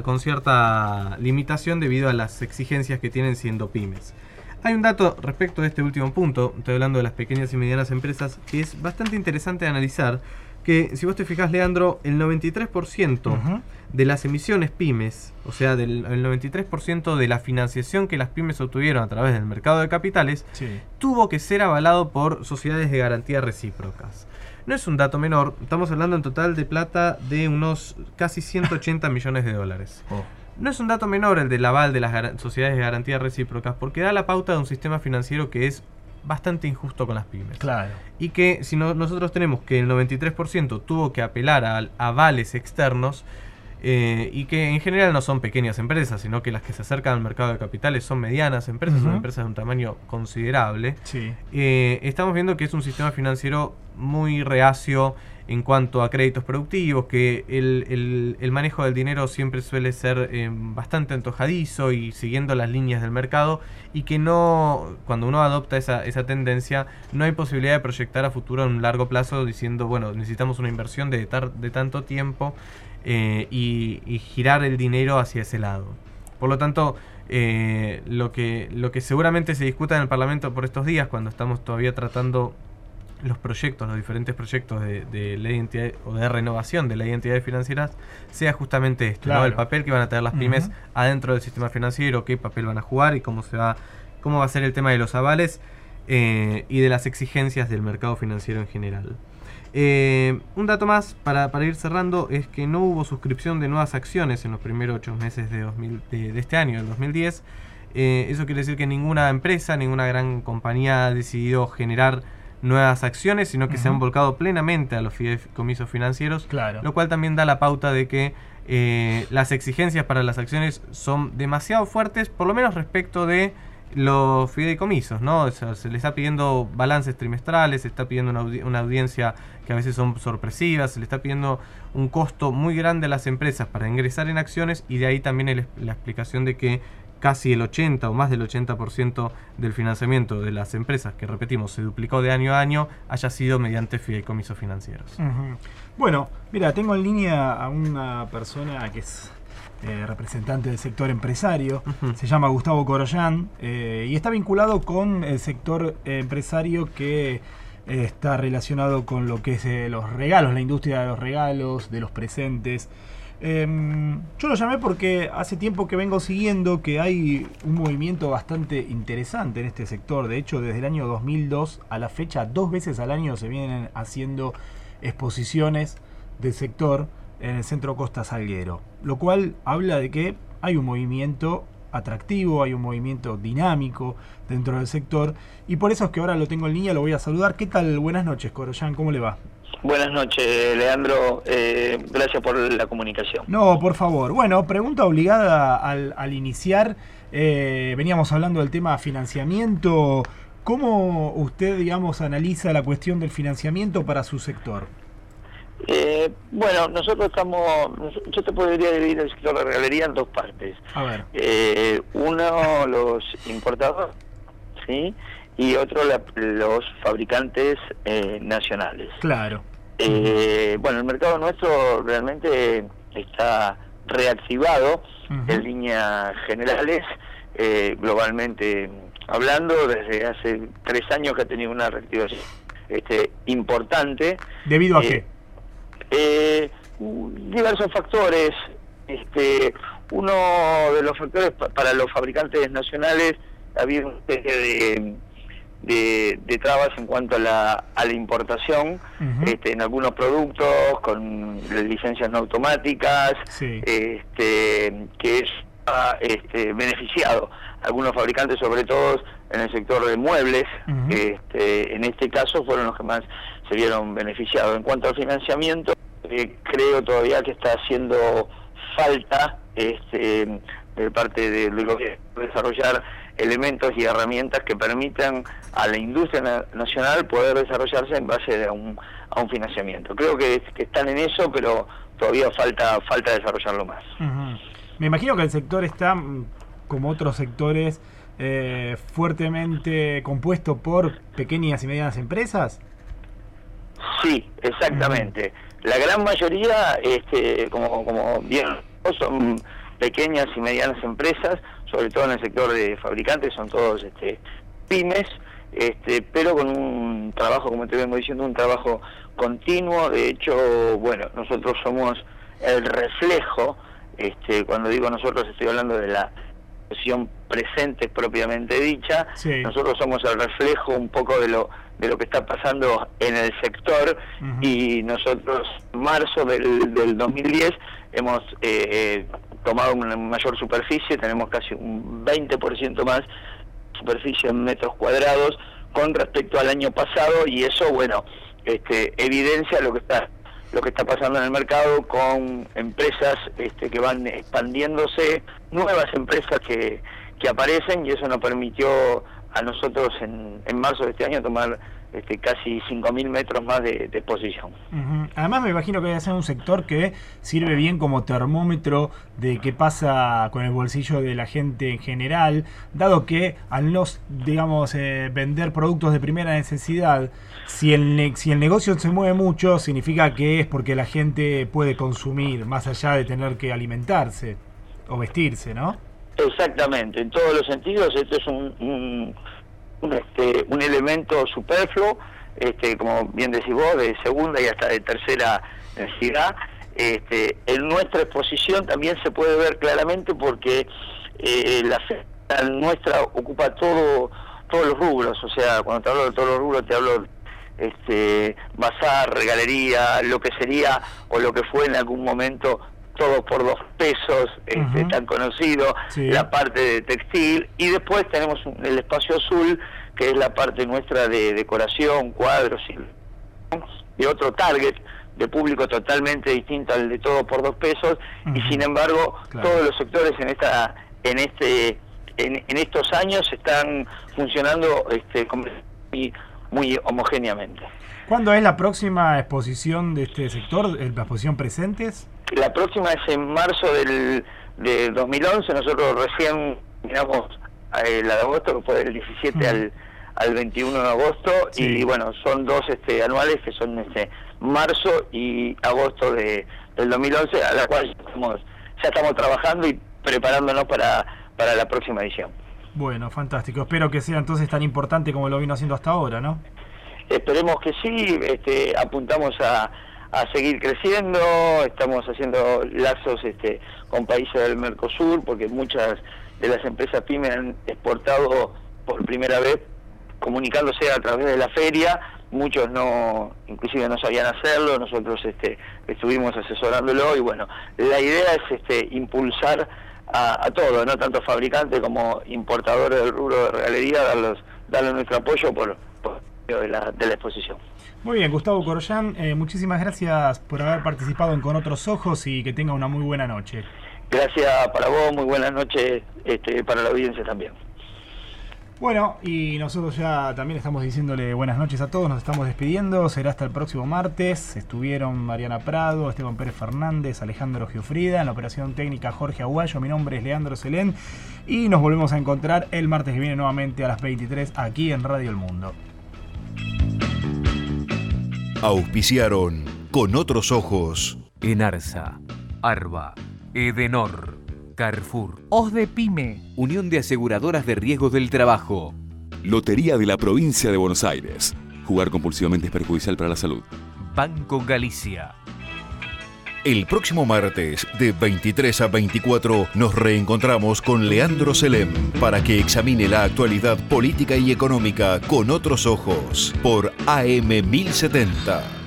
limitación debido a las exigencias que tienen siendo pymes. Hay un dato respecto de este último punto, estoy hablando de las pequeñas y medianas empresas, que es bastante interesante de analizar, que si vos te fijas, Leandro, el 93% de las emisiones pymes, o sea, el 93% de la financiación que las pymes obtuvieron a través del mercado de capitales, tuvo que ser avalado por sociedades de garantía recíprocas. No es un dato menor, estamos hablando en total de plata de unos casi 180 millones de dólares. No es un dato menor el del aval de las sociedades de garantía recíprocas, porque da la pauta de un sistema financiero que es bastante injusto con las pymes. Claro. Y que si nosotros tenemos que el 93% tuvo que apelar a avales externos, y que en general no son pequeñas empresas, sino que las que se acercan al mercado de capitales son medianas empresas, son empresas de un tamaño considerable. Estamos viendo que es un sistema financiero muy reacio en cuanto a créditos productivos, que el manejo del dinero siempre suele ser bastante antojadizo y siguiendo las líneas del mercado, y que no, cuando uno adopta esa tendencia, no hay posibilidad de proyectar a futuro en un largo plazo diciendo, bueno, necesitamos una inversión de tanto tiempo y girar el dinero hacia ese lado. Por lo tanto, lo que seguramente se discuta en el Parlamento por estos días, cuando estamos todavía tratando los diferentes proyectos de ley de entidad o de renovación de ley de entidades financieras, sea justamente esto, ¿no? El papel que van a tener las pymes adentro del sistema financiero, qué papel van a jugar y cómo va a ser el tema de los avales y de las exigencias del mercado financiero en general. Un dato más para ir cerrando es que no hubo suscripción de nuevas acciones en los primeros 8 meses de este año, del 2010. Eso quiere decir que ninguna empresa, ninguna gran compañía ha decidido generar nuevas acciones, sino que se han volcado plenamente a los fideicomisos financieros, lo cual también da la pauta de que las exigencias para las acciones son demasiado fuertes, por lo menos respecto de los fideicomisos, ¿no? O sea, se le está pidiendo balances trimestrales, se está pidiendo una audiencia que a veces son sorpresivas, se le está pidiendo un costo muy grande a las empresas para ingresar en acciones, y de ahí también la explicación de que casi el 80 o más del 80% del financiamiento de las empresas, que repetimos, se duplicó de año a año, haya sido mediante fideicomisos financieros. Bueno, mira, tengo en línea a una persona que es representante del sector empresario, se llama Gustavo Corollán, y está vinculado con el sector empresario que está relacionado con lo que es los regalos, la industria de los regalos, de los presentes. Yo lo llamé porque hace tiempo que vengo siguiendo que hay un movimiento bastante interesante en este sector. De hecho, desde el año 2002 a la fecha, 2 veces al año se vienen haciendo exposiciones del sector en el Centro Costa Salguero, lo cual habla de que hay un movimiento atractivo, hay un movimiento dinámico dentro del sector, y por eso es que ahora lo tengo en línea, lo voy a saludar. ¿Qué tal? Buenas noches, Corollán, ¿cómo le va? Buenas noches, Leandro, gracias por la comunicación. No, por favor. Bueno, pregunta obligada al iniciar, veníamos hablando del tema financiamiento. ¿Cómo usted, digamos, analiza la cuestión del financiamiento para su sector? Bueno, nosotros yo te podría dividir el sector de regalería en 2 partes. A ver. Uno, los importadores, ¿sí? Y otro, los fabricantes nacionales. Claro. Bueno, el mercado nuestro realmente está reactivado en líneas generales, globalmente hablando, desde hace 3 años que ha tenido una reactivación importante. ¿Debido a qué? Diversos factores. Uno de los factores para los fabricantes nacionales, ha habido una especie de trabas en cuanto a la importación, en algunos productos con licencias no automáticas, que es beneficiado a algunos fabricantes, sobre todo en el sector de muebles. En este caso fueron los que más se vieron beneficiados. En cuanto al financiamiento, creo todavía que está haciendo falta de parte del gobierno desarrollar elementos y herramientas que permitan a la industria nacional poder desarrollarse en base a un financiamiento. Creo que están en eso, pero todavía falta desarrollarlo más. Me imagino que el sector está, como otros sectores, fuertemente compuesto por pequeñas y medianas empresas. Sí, exactamente. La gran mayoría, como bien, son pequeñas y medianas empresas, sobre todo en el sector de fabricantes, son todos pymes, pero con un trabajo, como te vengo diciendo, un trabajo continuo. De hecho, bueno, nosotros somos el reflejo, cuando digo nosotros estoy hablando de la situación presente propiamente dicha. Nosotros somos el reflejo un poco de lo que está pasando en el sector, y nosotros en marzo del 2010 hemos tomado una mayor superficie, tenemos casi un 20% más superficie en metros cuadrados con respecto al año pasado, y eso, bueno, evidencia lo que está pasando en el mercado, con empresas que van expandiéndose, nuevas empresas que aparecen, y eso nos permitió a nosotros en marzo de este año tomar casi 5.000 metros más de exposición. Además, me imagino que debe ser un sector que sirve bien como termómetro de qué pasa con el bolsillo de la gente en general, dado que al no, digamos, vender productos de primera necesidad, si el negocio se mueve mucho, significa que es porque la gente puede consumir, más allá de tener que alimentarse o vestirse, ¿no? Exactamente, en todos los sentidos. Esto es un elemento superfluo, como bien decís vos, de segunda y hasta de tercera necesidad. En nuestra exposición también se puede ver claramente, porque la feria nuestra ocupa todos los rubros. O sea, cuando te hablo de todos los rubros, te hablo bazar, regalería, lo que sería o lo que fue en algún momento todo por 2 pesos, tan conocido, la parte de textil, y después tenemos el espacio azul, que es la parte nuestra de decoración, cuadros y otro target de público totalmente distinto al de todo por 2 pesos, y sin embargo todos los sectores en estos años están funcionando muy homogéneamente. ¿Cuándo es la próxima exposición de este sector, la exposición Presentes? La próxima es en marzo de 2011, nosotros recién miramos la de agosto, que fue del 17 al 21 de agosto, y bueno, son 2 anuales que son marzo y agosto del 2011, a la cual ya estamos trabajando y preparándonos para la próxima edición. Bueno, fantástico. Espero que sea entonces tan importante como lo vino haciendo hasta ahora, ¿no? Esperemos que sí. Apuntamos a seguir creciendo. Estamos haciendo lazos con países del Mercosur, porque muchas de las empresas pymes han exportado por primera vez comunicándose a través de la feria. Muchos inclusive no sabían hacerlo. Nosotros estuvimos asesorándolo, y bueno, la idea es impulsar a todos, no tanto fabricantes como importadores del rubro de regalería, darle nuestro apoyo por de la exposición. Muy bien, Gustavo Corrollán, muchísimas gracias por haber participado en Con Otros Ojos, y que tenga una muy buena noche. Gracias para vos, muy buenas noches para la audiencia también. Bueno, y nosotros ya también estamos diciéndole buenas noches a todos, nos estamos despidiendo, será hasta el próximo martes. Estuvieron Mariana Prado, Esteban Pérez Fernández, Alejandro Giuffrida, en la operación técnica Jorge Aguayo, mi nombre es Leandro Selén, y nos volvemos a encontrar el martes que viene nuevamente a las 23 aquí en Radio El Mundo. Auspiciaron Con Otros Ojos. Enarsa, Arba, Edenor, Carrefour, OSDEPYME, Unión de Aseguradoras de Riesgos del Trabajo. Lotería de la Provincia de Buenos Aires. Jugar compulsivamente es perjudicial para la salud. Banco Galicia. El próximo martes, de 23 a 24, nos reencontramos con Leandro Selén para que examine la actualidad política y económica con otros ojos por AM 1070.